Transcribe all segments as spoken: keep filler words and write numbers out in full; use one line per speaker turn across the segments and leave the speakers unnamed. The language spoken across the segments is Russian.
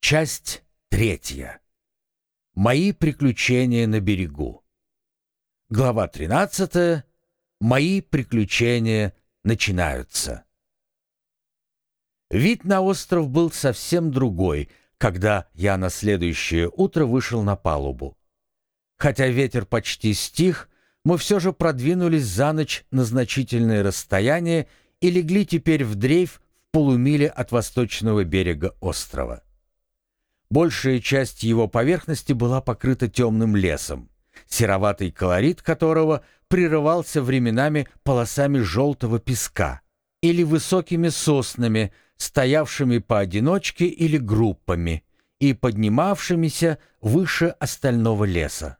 Часть третья. Мои приключения на берегу. Глава тринадцатая. Мои приключения начинаются. Вид на остров был совсем другой, когда я на следующее утро вышел на палубу. Хотя ветер почти стих, мы все же продвинулись за ночь на значительное расстояние и легли теперь в дрейф в полумиле от восточного берега острова. Большая часть его поверхности была покрыта темным лесом, сероватый колорит которого прерывался временами полосами желтого песка или высокими соснами, стоявшими поодиночке или группами и поднимавшимися выше остального леса.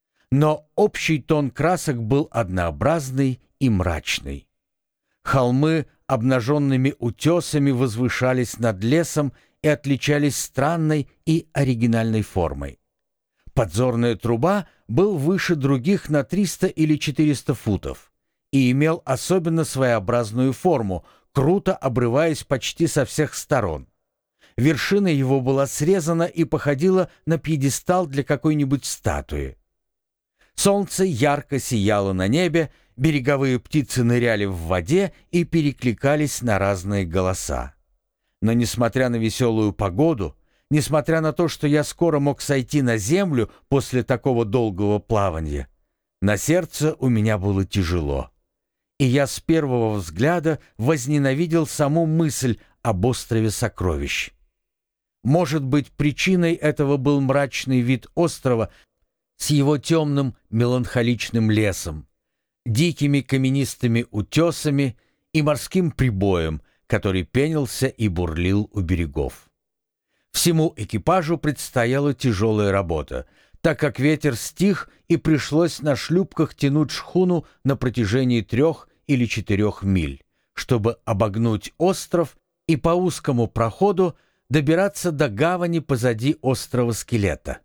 Но общий тон красок был однообразный и мрачный. Холмы обнаженными утесами возвышались над лесом и отличались странной и оригинальной формой. Подзорная труба был выше других на триста или четыреста футов и имел особенно своеобразную форму, круто обрываясь почти со всех сторон. Вершина его была срезана и походила на пьедестал для какой-нибудь статуи. Солнце ярко сияло на небе, береговые птицы ныряли в воде и перекликались на разные голоса. Но несмотря на веселую погоду, несмотря на то, что я скоро мог сойти на землю после такого долгого плавания, на сердце у меня было тяжело. И я с первого взгляда возненавидел саму мысль об острове сокровищ. Может быть, причиной этого был мрачный вид острова с его темным меланхоличным лесом, дикими каменистыми утесами и морским прибоем, который пенился и бурлил у берегов. Всему экипажу предстояла тяжелая работа, так как ветер стих и пришлось на шлюпках тянуть шхуну на протяжении трех или четырех миль, чтобы обогнуть остров и по узкому проходу добираться до гавани позади острова Скелета.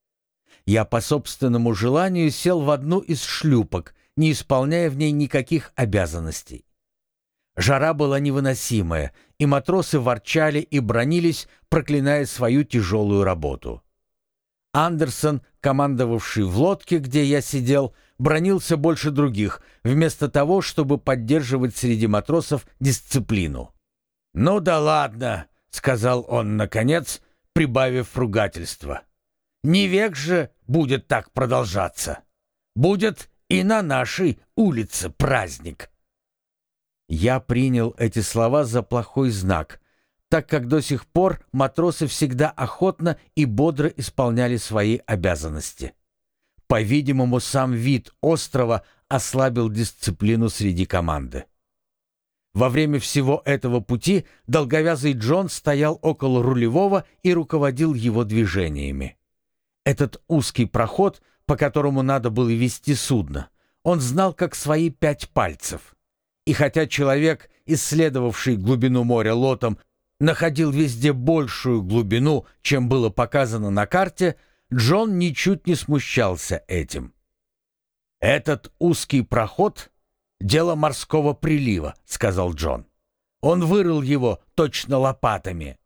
Я по собственному желанию сел в одну из шлюпок, не исполняя в ней никаких обязанностей. Жара была невыносимая, и матросы ворчали и бранились, проклиная свою тяжелую работу. Андерсон, командовавший в лодке, где я сидел, бранился больше других, вместо того, чтобы поддерживать среди матросов дисциплину. «Ну да ладно», — сказал он наконец, прибавив ругательство. «Не век же будет так продолжаться. Будет и на нашей улице праздник». Я принял эти слова за плохой знак, так как до сих пор матросы всегда охотно и бодро исполняли свои обязанности. По-видимому, сам вид острова ослабил дисциплину среди команды. Во время всего этого пути долговязый Джон стоял около рулевого и руководил его движениями. Этот узкий проход, по которому надо было вести судно, он знал как свои пять пальцев. И хотя человек, исследовавший глубину моря лотом, находил везде большую глубину, чем было показано на карте, Джон ничуть не смущался этим. «Этот узкий проход — дело морского прилива», — сказал Джон. «Он вырыл его точно лопатами».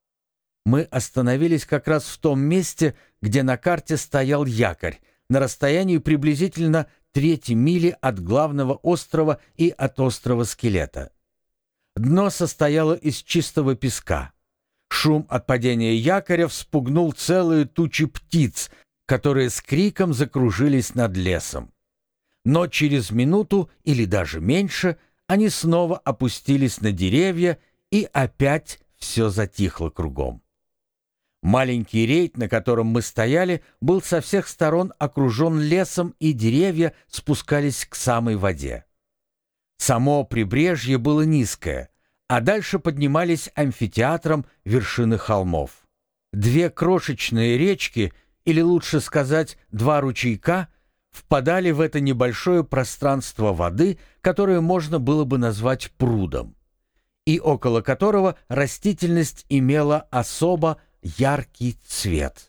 Мы остановились как раз в том месте, где на карте стоял якорь, на расстоянии приблизительно трети мили от главного острова и от острова Скелета. Дно состояло из чистого песка. Шум от падения якоря вспугнул целые тучи птиц, которые с криком закружились над лесом. Но через минуту или даже меньше они снова опустились на деревья, и опять все затихло кругом. Маленький рейд, на котором мы стояли, был со всех сторон окружен лесом, и деревья спускались к самой воде. Само прибрежье было низкое, а дальше поднимались амфитеатром вершины холмов. Две крошечные речки, или лучше сказать, два ручейка, впадали в это небольшое пространство воды, которое можно было бы назвать прудом, и около которого растительность имела особо яркий цвет.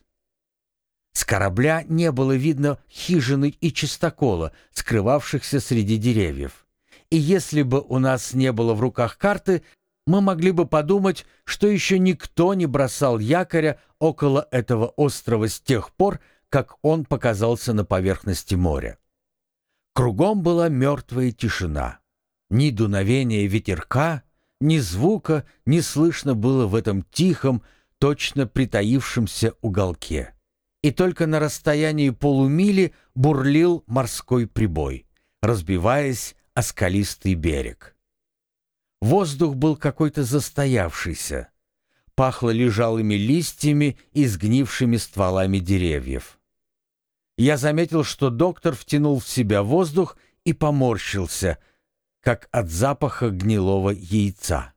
С корабля не было видно хижины и чистокола, скрывавшихся среди деревьев. И если бы у нас не было в руках карты, мы могли бы подумать, что еще никто не бросал якоря около этого острова с тех пор, как он показался на поверхности моря. Кругом была мертвая тишина. Ни дуновения ветерка, ни звука не слышно было в этом тихом, точно притаившемся уголке. И только на расстоянии полумили бурлил морской прибой, разбиваясь о скалистый берег. Воздух был какой-то застоявшийся. Пахло лежалыми листьями и сгнившими стволами деревьев. Я заметил, что доктор втянул в себя воздух и поморщился, как от запаха гнилого яйца.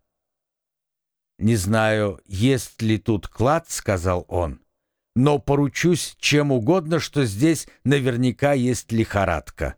«Не знаю, есть ли тут клад», — сказал он, «но поручусь чем угодно, что здесь наверняка есть лихорадка».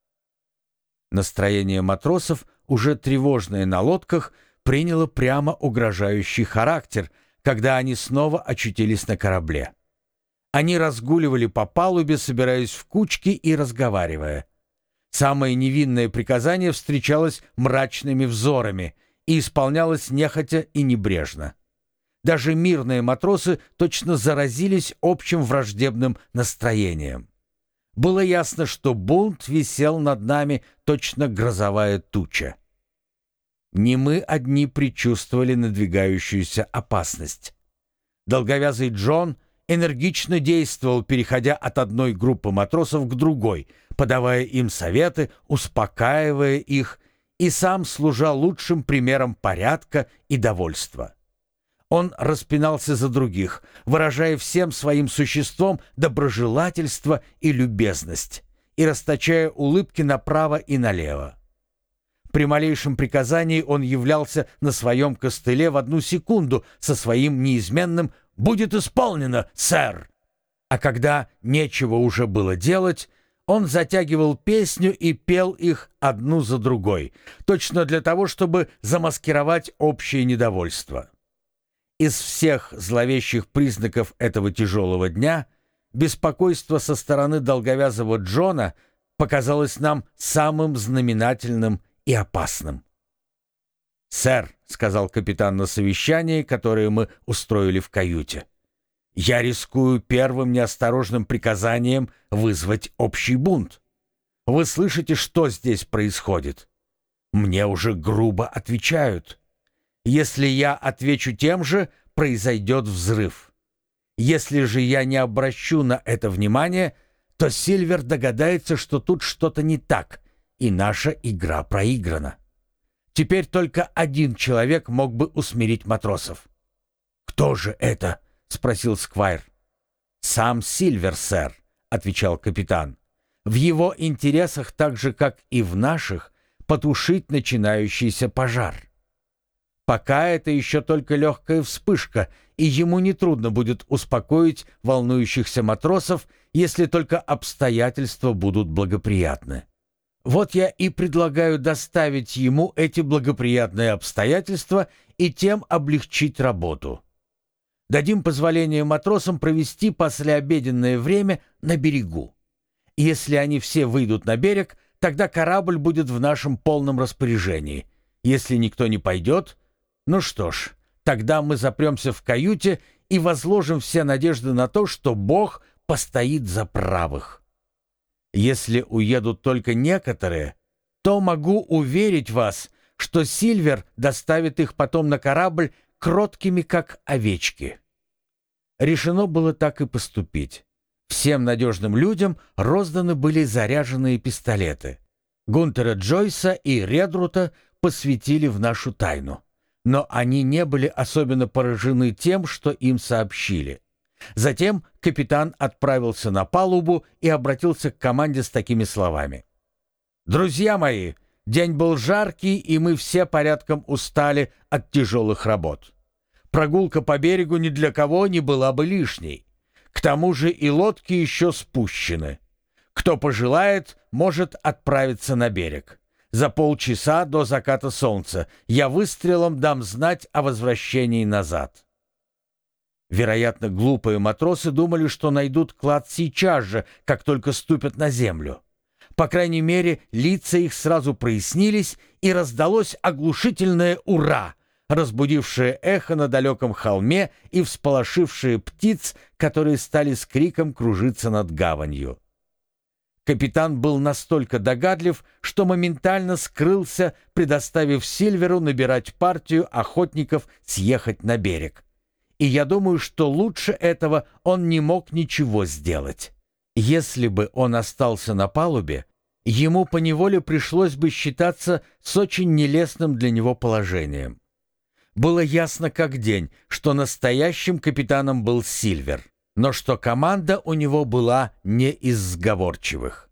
Настроение матросов, уже тревожное на лодках, приняло прямо угрожающий характер, когда они снова очутились на корабле. Они разгуливали по палубе, собираясь в кучки и разговаривая. Самое невинное приказание встречалось мрачными взорами и исполнялось нехотя и небрежно. Даже мирные матросы точно заразились общим враждебным настроением. Было ясно, что бунт висел над нами точно грозовая туча. Не мы одни предчувствовали надвигающуюся опасность. Долговязый Джон энергично действовал, переходя от одной группы матросов к другой, подавая им советы, успокаивая их и сам служа лучшим примером порядка и довольства. Он распинался за других, выражая всем своим существом доброжелательство и любезность, и расточая улыбки направо и налево. При малейшем приказании он являлся на своем костыле в одну секунду со своим неизменным «Будет исполнено, сэр!». А когда нечего уже было делать, он затягивал песню и пел их одну за другой, точно для того, чтобы замаскировать общее недовольство. Из всех зловещих признаков этого тяжелого дня беспокойство со стороны долговязого Джона показалось нам самым знаменательным и опасным. «Сэр», — сказал капитан на совещании, которое мы устроили в каюте, «я рискую первым неосторожным приказанием вызвать общий бунт. Вы слышите, что здесь происходит? Мне уже грубо отвечают. Если я отвечу тем же, произойдет взрыв. Если же я не обращу на это внимание, то Сильвер догадается, что тут что-то не так, и наша игра проиграна. Теперь только один человек мог бы усмирить матросов». «Кто же это?» — спросил Сквайр. «Сам Сильвер, сэр», — отвечал капитан. «В его интересах, так же, как и в наших, потушить начинающийся пожар. Пока это еще только легкая вспышка, и ему нетрудно будет успокоить волнующихся матросов, если только обстоятельства будут благоприятны. Вот я и предлагаю доставить ему эти благоприятные обстоятельства и тем облегчить работу. Дадим позволение матросам провести послеобеденное время на берегу. Если они все выйдут на берег, тогда корабль будет в нашем полном распоряжении. Если никто не пойдет, ну что ж, тогда мы запремся в каюте и возложим все надежды на то, что Бог постоит за правых. Если уедут только некоторые, то могу уверить вас, что Сильвер доставит их потом на корабль кроткими, как овечки». Решено было так и поступить. Всем надежным людям розданы были заряженные пистолеты. Гунтера Джойса и Редрута посвятили в нашу тайну, но они не были особенно поражены тем, что им сообщили. Затем капитан отправился на палубу и обратился к команде с такими словами. «Друзья мои, день был жаркий, и мы все порядком устали от тяжелых работ. Прогулка по берегу ни для кого не была бы лишней. К тому же и лодки еще спущены. Кто пожелает, может отправиться на берег. За полчаса до заката солнца я выстрелом дам знать о возвращении назад». Вероятно, глупые матросы думали, что найдут клад сейчас же, как только ступят на землю. По крайней мере, лица их сразу прояснились, и раздалось оглушительное «Ура!», разбудившее эхо на далеком холме и всполошившее птиц, которые стали с криком кружиться над гаванью. Капитан был настолько догадлив, что моментально скрылся, предоставив Сильверу набирать партию охотников съехать на берег. И я думаю, что лучше этого он не мог ничего сделать. Если бы он остался на палубе, ему поневоле пришлось бы считаться с очень нелестным для него положением. Было ясно как день, что настоящим капитаном был Сильвер, но что команда у него была не из сговорчивых.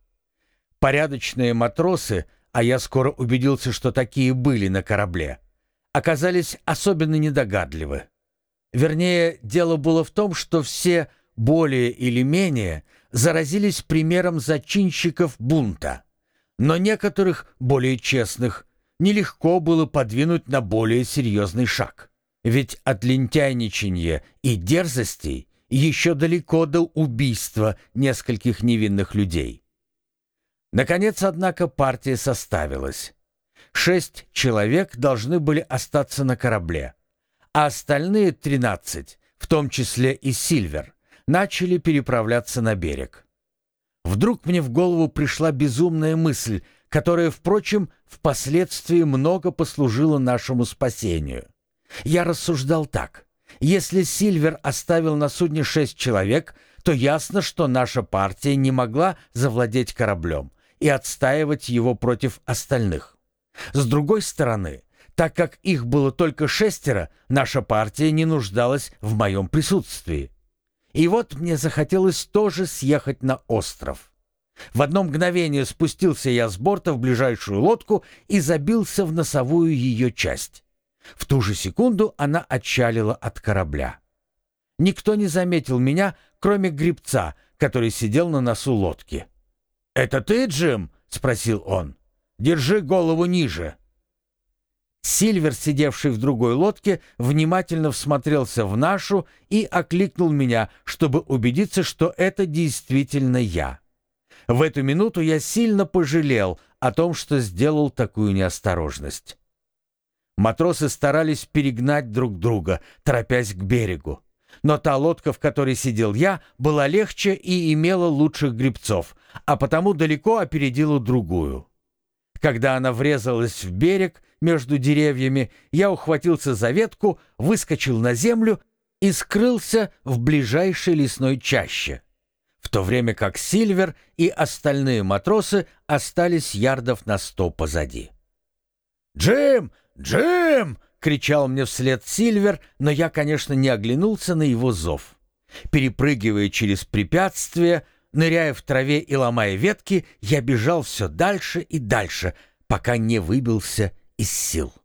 Порядочные матросы, а я скоро убедился, что такие были на корабле, оказались особенно недогадливы. Вернее, дело было в том, что все более или менее заразились примером зачинщиков бунта, но некоторых, более честных, нелегко было подвинуть на более серьезный шаг. Ведь от лентяйничания и дерзостей еще далеко до убийства нескольких невинных людей. Наконец, однако, партия составилась. Шесть человек должны были остаться на корабле, а остальные тринадцать, в том числе и Сильвер, начали переправляться на берег. Вдруг мне в голову пришла безумная мысль, которая, впрочем, впоследствии много послужила нашему спасению. Я рассуждал так. Если Сильвер оставил на судне шесть человек, то ясно, что наша партия не могла завладеть кораблем и отстаивать его против остальных. С другой стороны, так как их было только шестеро, наша партия не нуждалась в моем присутствии. И вот мне захотелось тоже съехать на остров. В одно мгновение спустился я с борта в ближайшую лодку и забился в носовую ее часть. В ту же секунду она отчалила от корабля. Никто не заметил меня, кроме гребца, который сидел на носу лодки. «Это ты, Джим?» — спросил он. «Держи голову ниже». Сильвер, сидевший в другой лодке, внимательно всмотрелся в нашу и окликнул меня, чтобы убедиться, что это действительно я. В эту минуту я сильно пожалел о том, что сделал такую неосторожность. Матросы старались перегнать друг друга, торопясь к берегу. Но та лодка, в которой сидел я, была легче и имела лучших гребцов, а потому далеко опередила другую. Когда она врезалась в берег между деревьями, я ухватился за ветку, выскочил на землю и скрылся в ближайшей лесной чаще, в то время как Сильвер и остальные матросы остались ярдов на сто позади. «Джим! Джим!» — кричал мне вслед Сильвер, но я, конечно, не оглянулся на его зов. Перепрыгивая через препятствия, ныряя в траве и ломая ветки, я бежал все дальше и дальше, пока не выбился из сил.